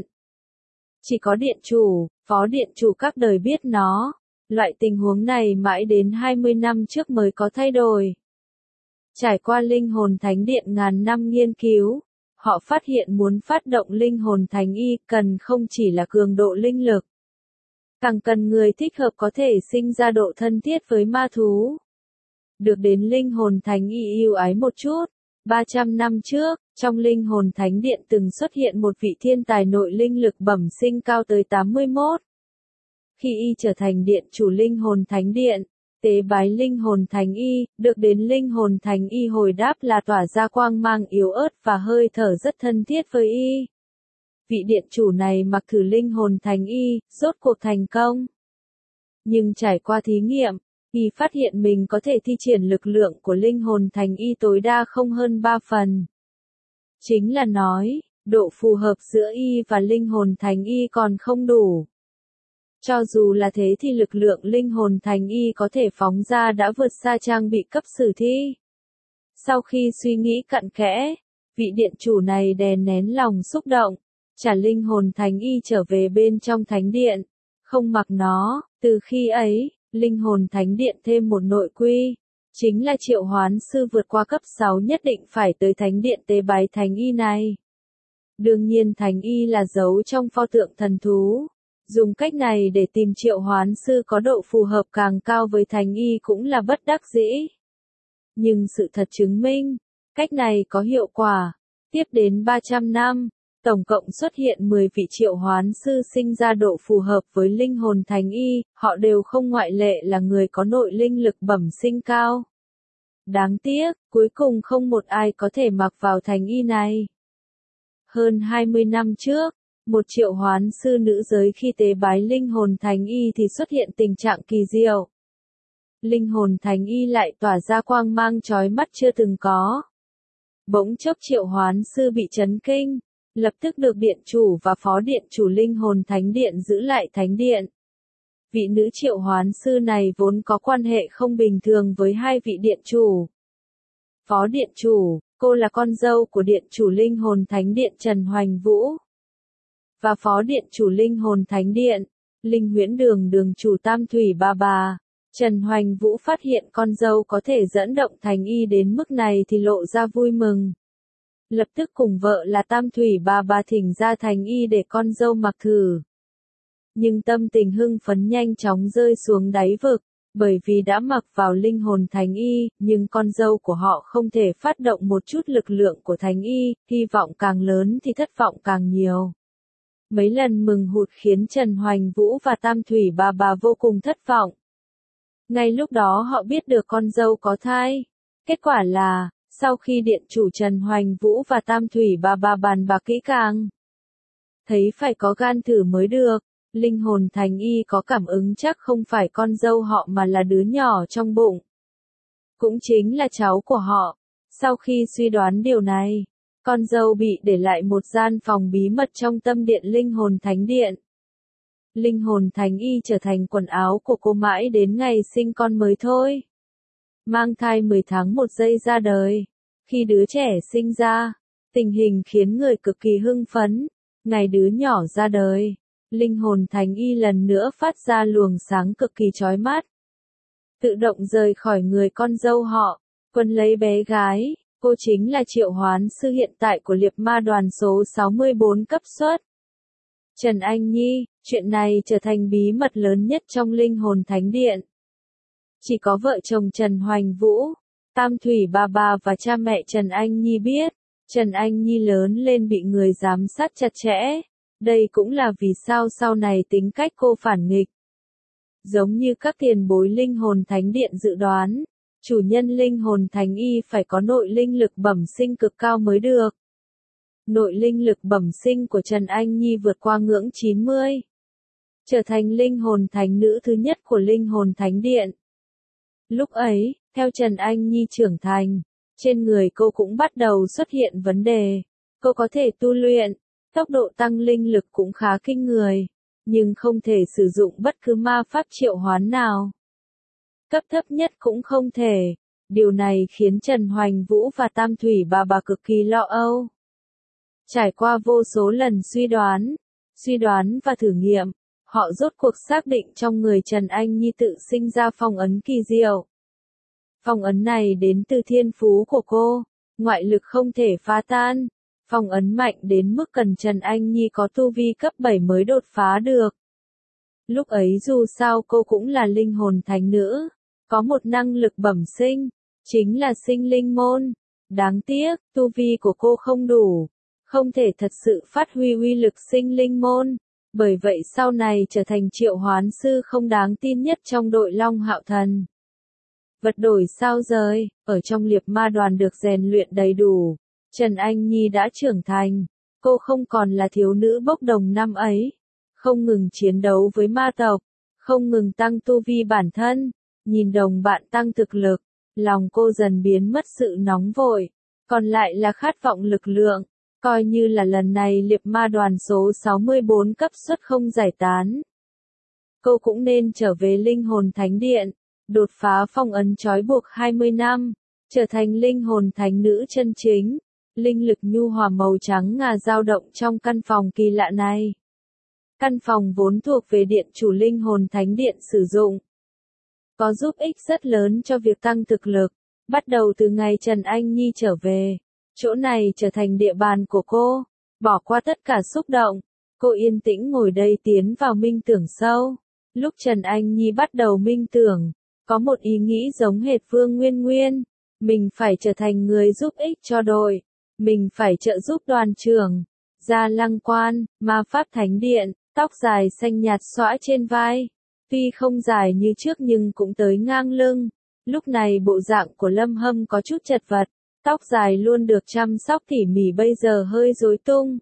Chỉ có điện chủ, phó điện chủ các đời biết nó. Loại tình huống này mãi đến 20 năm trước mới có thay đổi. Trải qua linh hồn thánh điện ngàn năm nghiên cứu, họ phát hiện muốn phát động linh hồn thánh y cần không chỉ là cường độ linh lực, càng cần người thích hợp có thể sinh ra độ thân thiết với ma thú. Được đến linh hồn thánh y yêu ái một chút. 300 năm trước, trong linh hồn thánh điện từng xuất hiện một vị thiên tài nội linh lực bẩm sinh cao tới 81. Khi y trở thành điện chủ linh hồn thánh điện, tế bái linh hồn thánh y, được đến linh hồn thánh y hồi đáp là tỏa ra quang mang yếu ớt và hơi thở rất thân thiết với y. Vị điện chủ này mặc thử linh hồn thánh y, rốt cuộc thành công. Nhưng trải qua thí nghiệm, y phát hiện mình có thể thi triển lực lượng của linh hồn thánh y tối đa không hơn 3 phần. Chính là nói, độ phù hợp giữa y và linh hồn thánh y còn không đủ. Cho dù là thế thì lực lượng linh hồn thánh y có thể phóng ra đã vượt xa trang bị cấp sử thi. Sau khi suy nghĩ cặn kẽ, vị điện chủ này đè nén lòng xúc động, trả linh hồn thánh y trở về bên trong thánh điện, không mặc nó. Từ khi ấy, linh hồn thánh điện thêm một nội quy, chính là triệu hoán sư vượt qua cấp 6 nhất định phải tới thánh điện tế bái thánh y này. Đương nhiên thánh y là giấu trong pho tượng thần thú. Dùng cách này để tìm triệu hoán sư có độ phù hợp càng cao với thánh y cũng là bất đắc dĩ. Nhưng sự thật chứng minh, cách này có hiệu quả. Tiếp đến 300 năm, tổng cộng xuất hiện 10 vị triệu hoán sư sinh ra độ phù hợp với linh hồn thánh y, họ đều không ngoại lệ là người có nội linh lực bẩm sinh cao. Đáng tiếc, cuối cùng không một ai có thể mặc vào thánh y này. Hơn 20 năm trước, một triệu hoán sư nữ giới khi tế bái linh hồn thánh y thì xuất hiện tình trạng kỳ diệu. Linh hồn thánh y lại tỏa ra quang mang chói mắt chưa từng có. Bỗng chốc triệu hoán sư bị chấn kinh, lập tức được điện chủ và phó điện chủ linh hồn thánh điện giữ lại thánh điện. Vị nữ triệu hoán sư này vốn có quan hệ không bình thường với hai vị điện chủ. Phó điện chủ, cô là con dâu của điện chủ linh hồn thánh điện Trần Hoành Vũ. Và phó điện chủ linh hồn thánh điện, linh huyễn đường đường chủ Tam Thủy bà. Trần Hoành Vũ phát hiện con dâu có thể dẫn động thánh y đến mức này thì lộ ra vui mừng. Lập tức cùng vợ là Tam Thủy bà thỉnh ra thánh y để con dâu mặc thử. Nhưng tâm tình hưng phấn nhanh chóng rơi xuống đáy vực, bởi vì đã mặc vào linh hồn thánh y, nhưng con dâu của họ không thể phát động một chút lực lượng của thánh y, hy vọng càng lớn thì thất vọng càng nhiều. Mấy lần mừng hụt khiến Trần Hoành Vũ và Tam Thủy bà vô cùng thất vọng. Ngay lúc đó họ biết được con dâu có thai. Kết quả là, sau khi điện chủ Trần Hoành Vũ và Tam Thủy bà bàn bạc kỹ càng, thấy phải có gan thử mới được, linh hồn thánh y có cảm ứng chắc không phải con dâu họ mà là đứa nhỏ trong bụng. cũng chính là cháu của họ. Sau khi suy đoán điều này, con dâu bị để lại một gian phòng bí mật trong tâm điện linh hồn thánh điện. Linh hồn thánh y trở thành quần áo của cô mãi đến ngày sinh con mới thôi. Mang thai 10 tháng 1 giây ra đời. Khi đứa trẻ sinh ra, tình hình khiến người cực kỳ hưng phấn. Ngày đứa nhỏ ra đời, linh hồn thánh y lần nữa phát ra luồng sáng cực kỳ chói mắt. Tự động rời khỏi người con dâu họ, quân lấy bé gái. Cô chính là triệu hoán sư hiện tại của liệp ma đoàn số 64 cấp suất. Trần Anh Nhi, chuyện này trở thành bí mật lớn nhất trong linh hồn thánh điện. Chỉ có vợ chồng Trần Hoành Vũ, Tam Thủy bà và cha mẹ Trần Anh Nhi biết. Trần Anh Nhi lớn lên bị người giám sát chặt chẽ. Đây cũng là vì sao sau này tính cách cô phản nghịch. Giống như các tiền bối linh hồn thánh điện dự đoán, chủ nhân linh hồn thánh y phải có nội linh lực bẩm sinh cực cao mới được. Nội linh lực bẩm sinh của Trần Anh Nhi vượt qua ngưỡng 90. Trở thành linh hồn thánh nữ thứ nhất của linh hồn thánh điện. Lúc ấy, theo Trần Anh Nhi trưởng thành, trên người cô cũng bắt đầu xuất hiện vấn đề. Cô có thể tu luyện, tốc độ tăng linh lực cũng khá kinh người, nhưng không thể sử dụng bất cứ ma pháp triệu hoán nào. Cấp thấp nhất cũng không thể. Điều này khiến Trần Hoành Vũ và Tam Thủy bà cực kỳ lo âu. Trải qua vô số lần suy đoán và thử nghiệm, họ rốt cuộc xác định trong người Trần Anh Nhi tự sinh ra phong ấn kỳ diệu. Phong ấn này đến từ thiên phú của cô, ngoại lực không thể phá tan. Phong ấn mạnh đến mức cần Trần Anh Nhi có tu vi cấp 7 mới đột phá được. Lúc ấy dù sao cô cũng là linh hồn thánh nữ, có một năng lực bẩm sinh, chính là sinh linh môn. Đáng tiếc, tu vi của cô không đủ, không thể thật sự phát huy uy lực sinh linh môn. Bởi vậy sau này trở thành triệu hoán sư không đáng tin nhất trong đội Long Hạo Thần. Vật đổi sao rời, ở trong liệp ma đoàn được rèn luyện đầy đủ. Trần Anh Nhi đã trưởng thành, cô không còn là thiếu nữ bốc đồng năm ấy. Không ngừng chiến đấu với ma tộc, không ngừng tăng tu vi bản thân, nhìn đồng bạn tăng thực lực, lòng cô dần biến mất sự nóng vội, còn lại là khát vọng lực lượng. Coi như là lần này liệp ma đoàn số 64 cấp suất không giải tán. Cô cũng nên trở về linh hồn thánh điện, đột phá phong ấn trói buộc 20 năm, trở thành linh hồn thánh nữ chân chính. Linh lực nhu hòa màu trắng ngà dao động trong căn phòng kỳ lạ này. Căn phòng vốn thuộc về điện chủ linh hồn thánh điện sử dụng. Có giúp ích rất lớn cho việc tăng thực lực. Bắt đầu từ ngày Trần Anh Nhi trở về, chỗ này trở thành địa bàn của cô. Bỏ qua tất cả xúc động, cô yên tĩnh ngồi đây tiến vào minh tưởng sâu. Lúc Trần Anh Nhi bắt đầu minh tưởng, có một ý nghĩ giống hệt Vương Nguyên Nguyên. Mình phải trở thành người giúp ích cho đội. Mình phải trợ giúp đoàn trưởng. Gia Lăng Quan, ma pháp thánh điện, tóc dài xanh nhạt xõa trên vai. Tuy không dài như trước nhưng cũng tới ngang lưng. Lúc này bộ dạng của Lâm Hâm có chút chật vật. Tóc dài luôn được chăm sóc tỉ mỉ bây giờ hơi rối tung.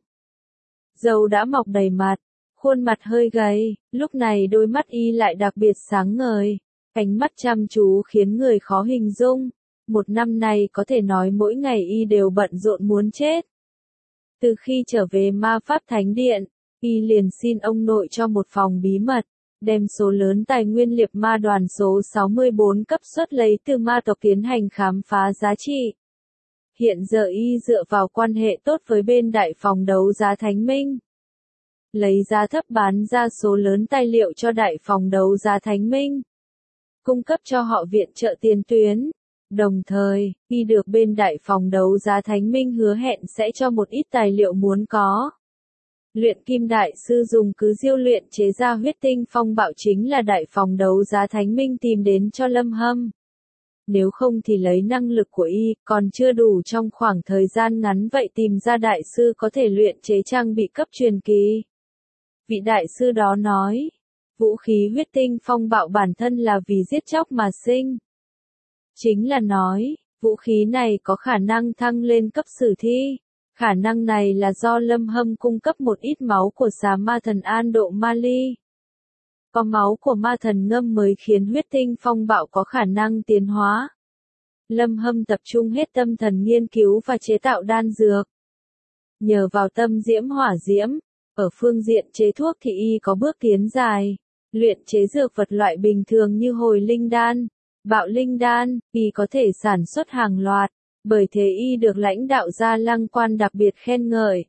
Râu đã mọc đầy mặt, khuôn mặt hơi gầy, lúc này đôi mắt y lại đặc biệt sáng ngời. Ánh mắt chăm chú khiến người khó hình dung. Một năm nay có thể nói mỗi ngày y đều bận rộn muốn chết. Từ khi trở về ma pháp thánh điện, y liền xin ông nội cho một phòng bí mật, đem số lớn tài nguyên liệp ma đoàn số 64 cấp suất lấy từ ma tộc tiến hành khám phá giá trị. Hiện giờ y dựa vào quan hệ tốt với bên đại phòng đấu giá Thánh Minh. Lấy giá thấp bán ra số lớn tài liệu cho đại phòng đấu giá Thánh Minh. Cung cấp cho họ viện trợ tiền tuyến. Đồng thời, y được bên đại phòng đấu giá Thánh Minh hứa hẹn sẽ cho một ít tài liệu muốn có. Luyện kim đại sư dùng cứ diêu luyện chế ra huyết tinh phong bạo chính là đại phòng đấu giá Thánh Minh tìm đến cho Lâm Hâm. Nếu không thì lấy năng lực của y, còn chưa đủ trong khoảng thời gian ngắn vậy tìm ra đại sư có thể luyện chế trang bị cấp truyền kỳ. Vị đại sư đó nói, vũ khí huyết tinh phong bạo bản thân là vì giết chóc mà sinh. Chính là nói, vũ khí này có khả năng thăng lên cấp sử thi. Khả năng này là do Lâm Hâm cung cấp một ít máu của xà ma thần An Độ Ma Ly. Có máu của ma thần ngâm mới khiến huyết tinh phong bạo có khả năng tiến hóa. Lâm Hâm tập trung hết tâm thần nghiên cứu và chế tạo đan dược. Nhờ vào tâm diễm hỏa diễm, ở phương diện chế thuốc thì y có bước tiến dài. Luyện chế dược vật loại bình thường như hồi linh đan, bạo linh đan, y có thể sản xuất hàng loạt, bởi thế y được lãnh đạo Gia Lăng Quan đặc biệt khen ngợi.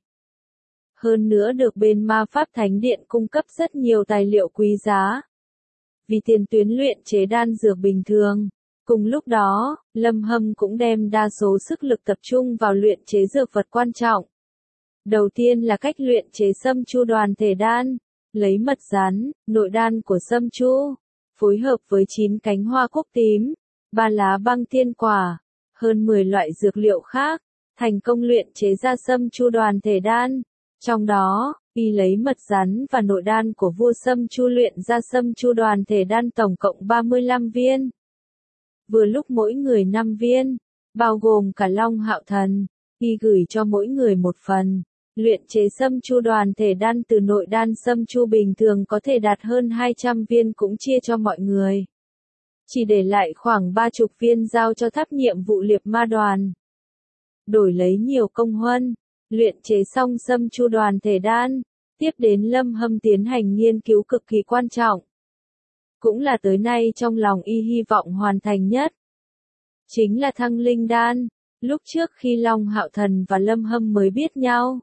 Hơn nữa được bên Ma Pháp Thánh Điện cung cấp rất nhiều tài liệu quý giá. Vì tiền tuyến luyện chế đan dược bình thường, cùng lúc đó, Lâm Hâm cũng đem đa số sức lực tập trung vào luyện chế dược vật quan trọng. Đầu tiên là cách luyện chế sâm chu đoàn thể đan, lấy mật rắn, nội đan của sâm chu, phối hợp với 9 cánh hoa cúc tím, 3 lá băng tiên quả, hơn 10 loại dược liệu khác, thành công luyện chế ra sâm chu đoàn thể đan. Trong đó, y lấy mật rắn và nội đan của vua sâm chu luyện ra sâm chu đoàn thể đan tổng cộng 35 viên. Vừa lúc mỗi người 5 viên, bao gồm cả Long Hạo Thần, y gửi cho mỗi người một phần. Luyện chế sâm chu đoàn thể đan từ nội đan sâm chu bình thường có thể đạt hơn 200 viên cũng chia cho mọi người. Chỉ để lại khoảng 30 viên giao cho tháp nhiệm vụ liệp ma đoàn. Đổi lấy nhiều công huân, luyện chế xong sâm chu đoàn thể đan, tiếp đến Lâm Hâm tiến hành nghiên cứu cực kỳ quan trọng. Cũng là tới nay trong lòng y hy vọng hoàn thành nhất. Chính là thăng linh đan, lúc trước khi Long Hạo Thần và Lâm Hâm mới biết nhau.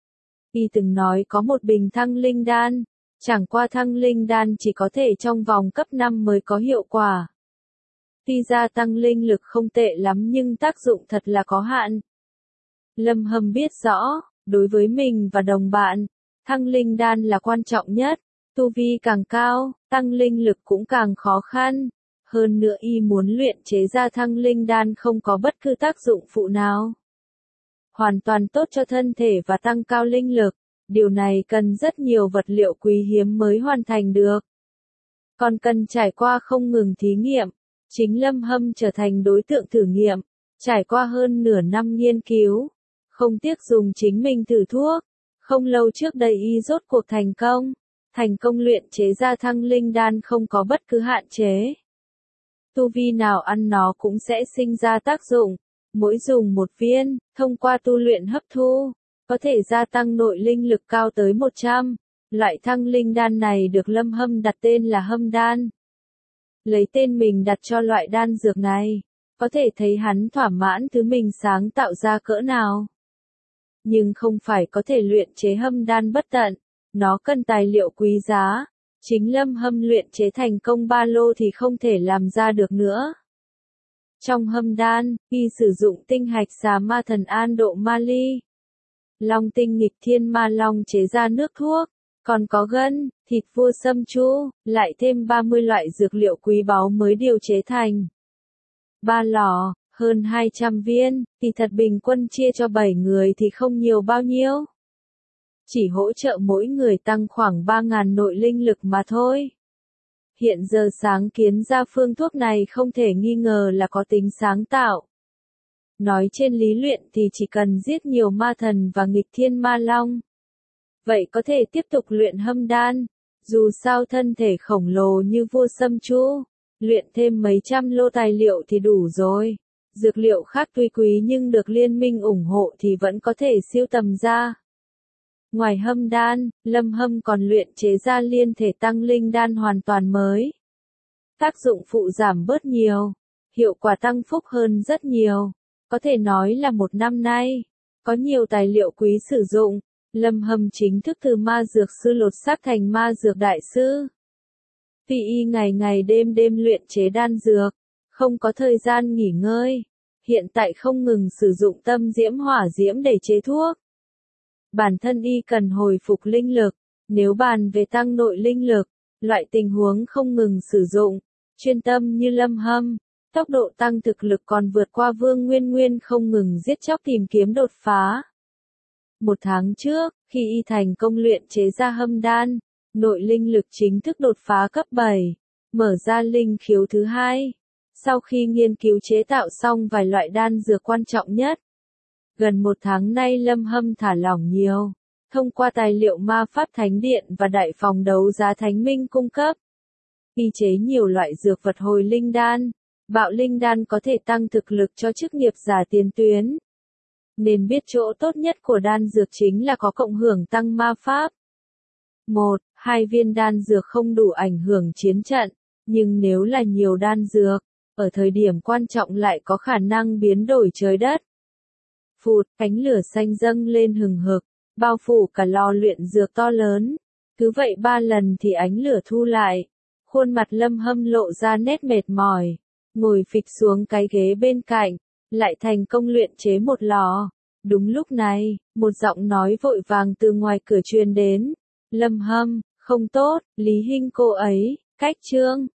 Y từng nói có một bình thăng linh đan, chẳng qua thăng linh đan chỉ có thể trong vòng cấp 5 mới có hiệu quả. Tuy gia tăng linh lực không tệ lắm nhưng tác dụng thật là có hạn. Lâm Hâm biết rõ, đối với mình và đồng bạn, thăng linh đan là quan trọng nhất, tu vi càng cao, tăng linh lực cũng càng khó khăn. Hơn nữa y muốn luyện chế ra thăng linh đan không có bất cứ tác dụng phụ nào. Hoàn toàn tốt cho thân thể và tăng cao linh lực, điều này cần rất nhiều vật liệu quý hiếm mới hoàn thành được. Còn cần trải qua không ngừng thí nghiệm, chính Lâm Hâm trở thành đối tượng thử nghiệm, trải qua hơn nửa năm nghiên cứu, không tiếc dùng chính mình thử thuốc. Không lâu trước đây y rốt cuộc thành công luyện chế ra thăng linh đan không có bất cứ hạn chế. Tu vi nào ăn nó cũng sẽ sinh ra tác dụng. Mỗi dùng một viên, thông qua tu luyện hấp thu, có thể gia tăng nội linh lực cao tới 100. Loại thăng linh đan này được Lâm Hâm đặt tên là Hâm đan. Lấy tên mình đặt cho loại đan dược này, có thể thấy hắn thỏa mãn thứ mình sáng tạo ra cỡ nào. Nhưng không phải có thể luyện chế Hâm đan bất tận, nó cần tài liệu quý giá. Chính Lâm Hâm luyện chế thành công ba lô thì không thể làm ra được nữa. Trong Hâm đan, y sử dụng tinh hạch xà ma thần An Độ Ma Ly, long tinh nghịch thiên ma long chế ra nước thuốc, còn có gân, thịt vua sâm chu, lại thêm 30 loại dược liệu quý báu mới điều chế thành. 3 lò, hơn 200 viên, thì thật bình quân chia cho 7 người thì không nhiều bao nhiêu. Chỉ hỗ trợ mỗi người tăng khoảng 3.000 nội linh lực mà thôi. Hiện giờ sáng kiến ra phương thuốc này không thể nghi ngờ là có tính sáng tạo. Nói trên lý luyện thì chỉ cần giết nhiều ma thần và nghịch thiên ma long. Vậy có thể tiếp tục luyện Hâm đan. Dù sao thân thể khổng lồ như vua sâm chu, luyện thêm mấy trăm lô tài liệu thì đủ rồi. Dược liệu khác tuy quý nhưng được liên minh ủng hộ thì vẫn có thể sưu tầm ra. Ngoài Hâm đan, Lâm Hâm còn luyện chế ra liên thể tăng linh đan hoàn toàn mới. Tác dụng phụ giảm bớt nhiều, hiệu quả tăng phúc hơn rất nhiều. Có thể nói là một năm nay, có nhiều tài liệu quý sử dụng, Lâm Hâm chính thức từ ma dược sư lột xác thành ma dược đại sư. Vì y ngày ngày đêm đêm luyện chế đan dược, không có thời gian nghỉ ngơi, hiện tại không ngừng sử dụng tâm diễm hỏa diễm để chế thuốc. Bản thân y cần hồi phục linh lực, nếu bàn về tăng nội linh lực, loại tình huống không ngừng sử dụng, chuyên tâm như Lâm Hâm, tốc độ tăng thực lực còn vượt qua Vương Nguyên Nguyên không ngừng giết chóc tìm kiếm đột phá. 1 tháng trước, khi y thành công luyện chế ra Hâm đan, nội linh lực chính thức đột phá cấp 7, mở ra linh khiếu thứ 2. Sau khi nghiên cứu chế tạo xong vài loại đan dược quan trọng nhất, gần 1 tháng nay Lâm Hâm thả lỏng nhiều, thông qua tài liệu ma pháp thánh điện và đại phòng đấu giá thánh minh cung cấp. Y chế nhiều loại dược vật hồi linh đan, Bạo linh đan có thể tăng thực lực cho chức nghiệp giả tiền tuyến. Nên biết chỗ tốt nhất của đan dược chính là có cộng hưởng tăng ma pháp. 1-2 viên đan dược không đủ ảnh hưởng chiến trận, nhưng nếu là nhiều đan dược, ở thời điểm quan trọng lại có khả năng biến đổi trời đất. Phụt, ánh lửa xanh dâng lên hừng hực, bao phủ cả lò luyện dược to lớn. Cứ vậy 3 lần thì ánh lửa thu lại. Khuôn mặt Lâm Hâm lộ ra nét mệt mỏi, ngồi phịch xuống cái ghế bên cạnh, lại thành công luyện chế một lò. Đúng lúc này, một giọng nói vội vàng từ ngoài cửa truyền đến. Lâm Hâm, không tốt, Lý Hinh cô ấy, cách chương.